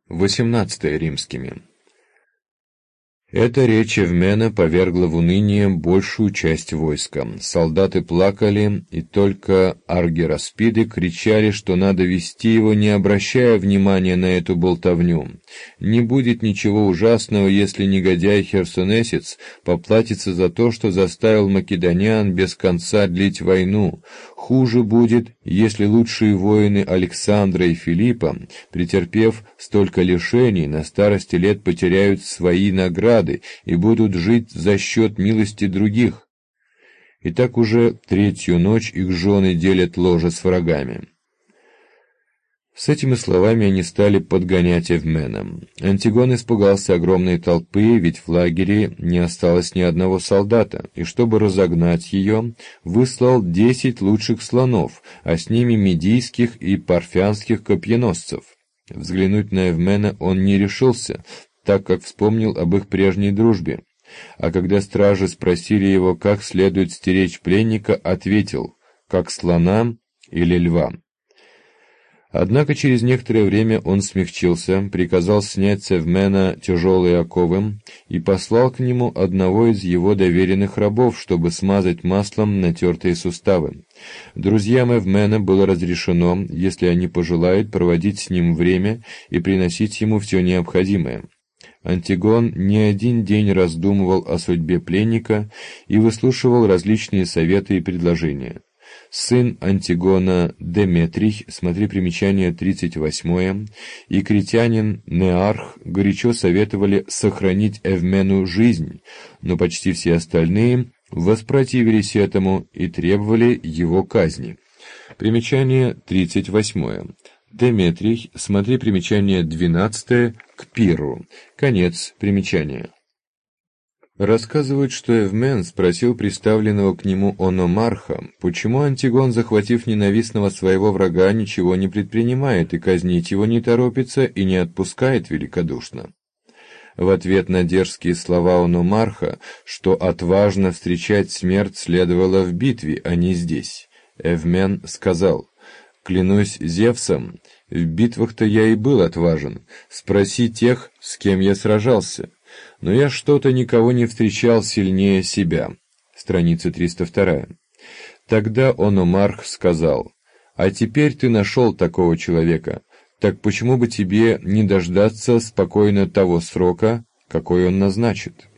18 римскими. Эта речь Эвмена повергла в уныние большую часть войска. Солдаты плакали, и только аргираспиды кричали, что надо вести его, не обращая внимания на эту болтовню. Не будет ничего ужасного, если негодяй Херсонесец поплатится за то, что заставил македонян без конца длить войну. Хуже будет, если лучшие воины Александра и Филиппа, претерпев столько лишений, на старости лет потеряют свои награды и будут жить за счет милости других. И так уже третью ночь их жены делят ложе с врагами. С этими словами они стали подгонять Эвмена. Антигон испугался огромной толпы, ведь в лагере не осталось ни одного солдата, и чтобы разогнать ее, выслал 10 лучших слонов, а с ними медийских и парфянских копьеносцев. Взглянуть на Эвмена он не решился, так как вспомнил об их прежней дружбе. А когда стражи спросили его, как следует стеречь пленника, ответил: как слона или льва. Однако через некоторое время он смягчился, приказал снять с Эвмена тяжелые оковы и послал к нему одного из его доверенных рабов, чтобы смазать маслом натертые суставы. Друзьям Эвмена было разрешено, если они пожелают, проводить с ним время и приносить ему все необходимое. Антигон не один день раздумывал о судьбе пленника и выслушивал различные советы и предложения. Сын Антигона Деметрий, смотри примечание 38, и критянин Неарх горячо советовали сохранить Эвмену жизнь, но почти все остальные воспротивились этому и требовали его казни. Примечание 38. Деметрий, смотри примечание 12 к Пиру. Конец примечания. Рассказывают, что Эвмен спросил представленного к нему Ономарха, почему Антигон, захватив ненавистного своего врага, ничего не предпринимает и казнить его не торопится и не отпускает великодушно. В ответ на дерзкие слова Ономарха, что отважно встречать смерть следовало в битве, а не здесь, Эвмен сказал: «Клянусь Зевсом, в битвах-то я и был отважен, спроси тех, с кем я сражался. Но я что-то никого не встречал сильнее себя». Страница 302. Тогда Ономарх сказал: «А теперь ты нашел такого человека, так почему бы тебе не дождаться спокойно того срока, какой он назначит?»